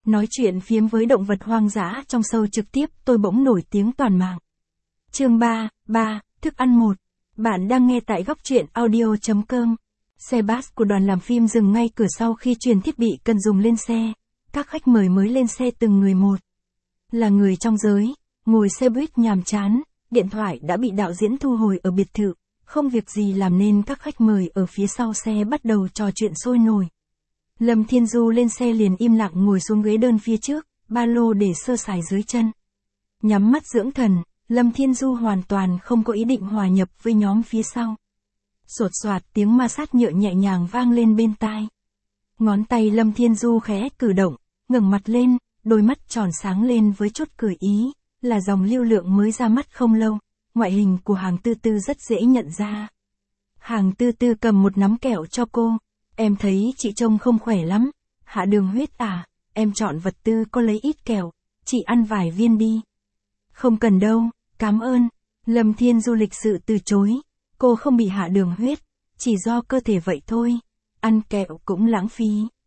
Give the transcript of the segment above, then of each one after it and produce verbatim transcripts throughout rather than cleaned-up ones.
Nói chuyện phiếm với động vật hoang dã trong show trực tiếp tôi bỗng nổi tiếng toàn mạng. Chương ba, ba, thức ăn một. Bạn đang nghe tại góc truyện audio chấm com. Xe bus của đoàn làm phim dừng ngay cửa sau khi truyền thiết bị cần dùng lên xe. Các khách mời mới lên xe từng người một. Là người trong giới, ngồi xe buýt nhàm chán, điện thoại đã bị đạo diễn thu hồi ở biệt thự. Không việc gì làm nên các khách mời ở phía sau xe bắt đầu trò chuyện sôi nổi. Lâm Thiên Du lên xe liền im lặng ngồi xuống ghế đơn phía trước, ba lô để sơ sài dưới chân. Nhắm mắt dưỡng thần, Lâm Thiên Du hoàn toàn không có ý định hòa nhập với nhóm phía sau. Sột soạt tiếng ma sát nhựa nhẹ nhàng vang lên bên tai. Ngón tay Lâm Thiên Du khẽ cử động, ngẩng mặt lên, đôi mắt tròn sáng lên với chút cười ý, là dòng lưu lượng mới ra mắt không lâu. Ngoại hình của Hàng Tư Tư rất dễ nhận ra. Hàng Tư Tư cầm một nắm kẹo cho cô. Em thấy chị trông không khỏe lắm. Hạ đường huyết à, em chọn vật tư có lấy ít kẹo. Chị ăn vài viên đi. Không cần đâu, cảm ơn. Lâm Thiên Du lịch sự từ chối. Cô không bị hạ đường huyết, chỉ do cơ thể vậy thôi. Ăn kẹo cũng lãng phí.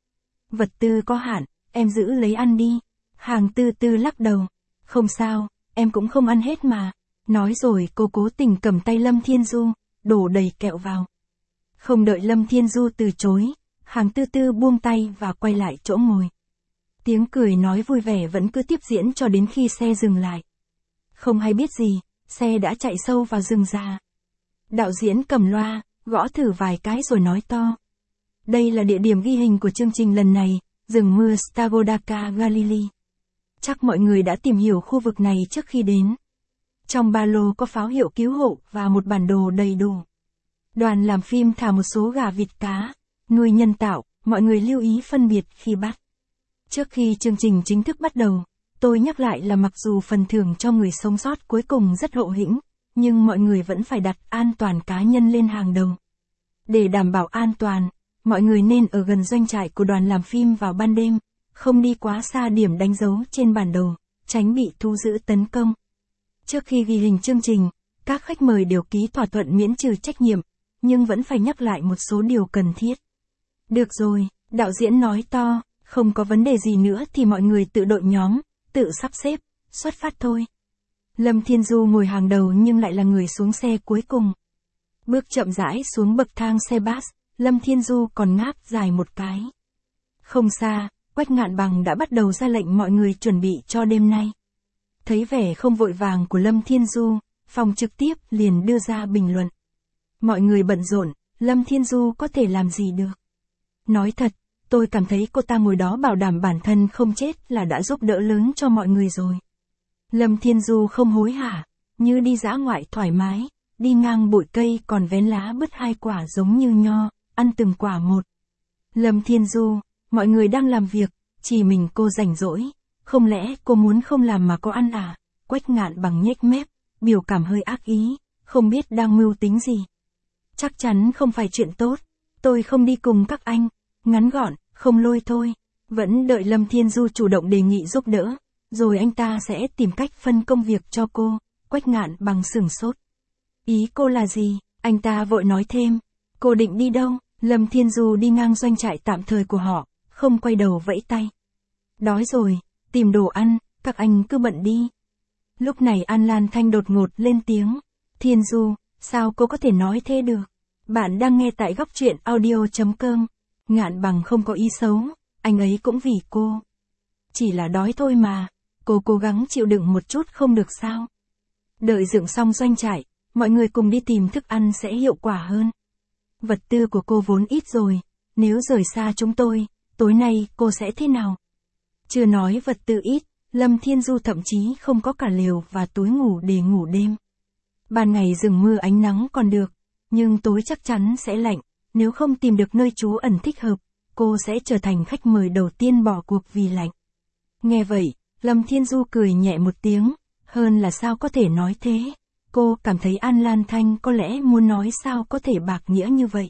Vật tư có hạn, em giữ lấy ăn đi. Hàng Tư Tư lắc đầu. Không sao, em cũng không ăn hết mà. Nói rồi cô cố tình cầm tay Lâm Thiên Du, đổ đầy kẹo vào. Không đợi Lâm Thiên Du từ chối, Hàng Tư Tư buông tay và quay lại chỗ ngồi. Tiếng cười nói vui vẻ vẫn cứ tiếp diễn cho đến khi xe dừng lại. Không hay biết gì, xe đã chạy sâu vào rừng già. Đạo diễn cầm loa, gõ thử vài cái rồi nói to. Đây là địa điểm ghi hình của chương trình lần này, rừng mưa Stavodaka Galilee. Chắc mọi người đã tìm hiểu khu vực này trước khi đến. Trong ba lô có pháo hiệu cứu hộ và một bản đồ đầy đủ. Đoàn làm phim thả một số gà vịt cá, nuôi nhân tạo, mọi người lưu ý phân biệt khi bắt. Trước khi chương trình chính thức bắt đầu, tôi nhắc lại là mặc dù phần thưởng cho người sống sót cuối cùng rất hậu hĩnh, nhưng mọi người vẫn phải đặt an toàn cá nhân lên hàng đầu. Để đảm bảo an toàn, mọi người nên ở gần doanh trại của đoàn làm phim vào ban đêm, không đi quá xa điểm đánh dấu trên bản đồ, tránh bị thu giữ tấn công. Trước khi ghi hình chương trình, các khách mời đều ký thỏa thuận miễn trừ trách nhiệm, nhưng vẫn phải nhắc lại một số điều cần thiết. Được rồi, đạo diễn nói to, không có vấn đề gì nữa thì mọi người tự đội nhóm, tự sắp xếp, xuất phát thôi. Lâm Thiên Du ngồi hàng đầu nhưng lại là người xuống xe cuối cùng. Bước chậm rãi xuống bậc thang xe bus, Lâm Thiên Du còn ngáp dài một cái. Không xa, Quách Ngạn Bằng đã bắt đầu ra lệnh mọi người chuẩn bị cho đêm nay. Thấy vẻ không vội vàng của Lâm Thiên Du, phòng trực tiếp liền đưa ra bình luận. Mọi người bận rộn, Lâm Thiên Du có thể làm gì được. Nói thật, tôi cảm thấy cô ta ngồi đó bảo đảm bản thân không chết là đã giúp đỡ lớn cho mọi người rồi. Lâm Thiên Du không hối hả, như đi dã ngoại thoải mái, đi ngang bụi cây còn vén lá bứt hai quả giống như nho, ăn từng quả một. Lâm Thiên Du, mọi người đang làm việc, chỉ mình cô rảnh rỗi. Không lẽ cô muốn không làm mà có ăn à? Quách Ngạn Bằng nhếch mép, biểu cảm hơi ác ý, không biết đang mưu tính gì. Chắc chắn không phải chuyện tốt, tôi không đi cùng các anh, ngắn gọn, không lôi thôi. Vẫn đợi Lâm Thiên Du chủ động đề nghị giúp đỡ, rồi anh ta sẽ tìm cách phân công việc cho cô. Quách Ngạn Bằng sửng sốt. Ý cô là gì? Anh ta vội nói thêm. Cô định đi đâu? Lâm Thiên Du đi ngang doanh trại tạm thời của họ, không quay đầu vẫy tay. Đói rồi. Tìm đồ ăn, các anh cứ bận đi. Lúc này An Lan Thanh đột ngột lên tiếng. Thiên Du, sao cô có thể nói thế được? Bạn đang nghe tại góc truyện audio chấm com. Ngạn Bằng không có ý xấu, anh ấy cũng vì cô. Chỉ là đói thôi mà, cô cố gắng chịu đựng một chút không được sao? Đợi dựng xong doanh trại, mọi người cùng đi tìm thức ăn sẽ hiệu quả hơn. Vật tư của cô vốn ít rồi, nếu rời xa chúng tôi, tối nay cô sẽ thế nào? Chưa nói vật tư ít, Lâm Thiên Du thậm chí không có cả lều và túi ngủ để ngủ đêm. Ban ngày rừng mưa ánh nắng còn được, nhưng tối chắc chắn sẽ lạnh, nếu không tìm được nơi trú ẩn thích hợp, cô sẽ trở thành khách mời đầu tiên bỏ cuộc vì lạnh. Nghe vậy, Lâm Thiên Du cười nhẹ một tiếng, hơn là sao có thể nói thế, cô cảm thấy An Lan Thanh có lẽ muốn nói sao có thể bạc nghĩa như vậy.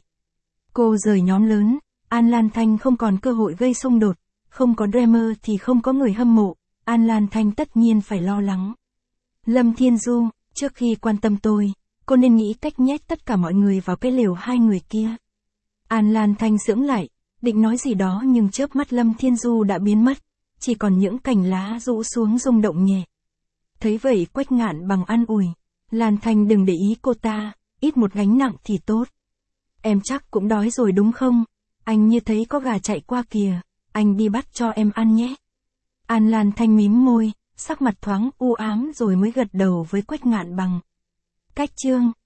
Cô rời nhóm lớn, An Lan Thanh không còn cơ hội gây xung đột. Không có Dreamer thì không có người hâm mộ, An Lan Thanh tất nhiên phải lo lắng. Lâm Thiên Du, trước khi quan tâm tôi, cô nên nghĩ cách nhét tất cả mọi người vào cái lều hai người kia. An Lan Thanh sững lại, định nói gì đó nhưng chớp mắt Lâm Thiên Du đã biến mất. chỉ còn những cành lá rũ xuống rung động nhẹ. Thấy vậy Quách Ngạn Bằng an ủi, Lan Thanh đừng để ý cô ta, ít một gánh nặng thì tốt. Em chắc cũng đói rồi đúng không? Anh như thấy có gà chạy qua kìa, anh đi bắt cho em ăn nhé. An Lan Thanh mím môi, sắc mặt thoáng u ám rồi mới gật đầu với Quách Ngạn Bằng. Cách chương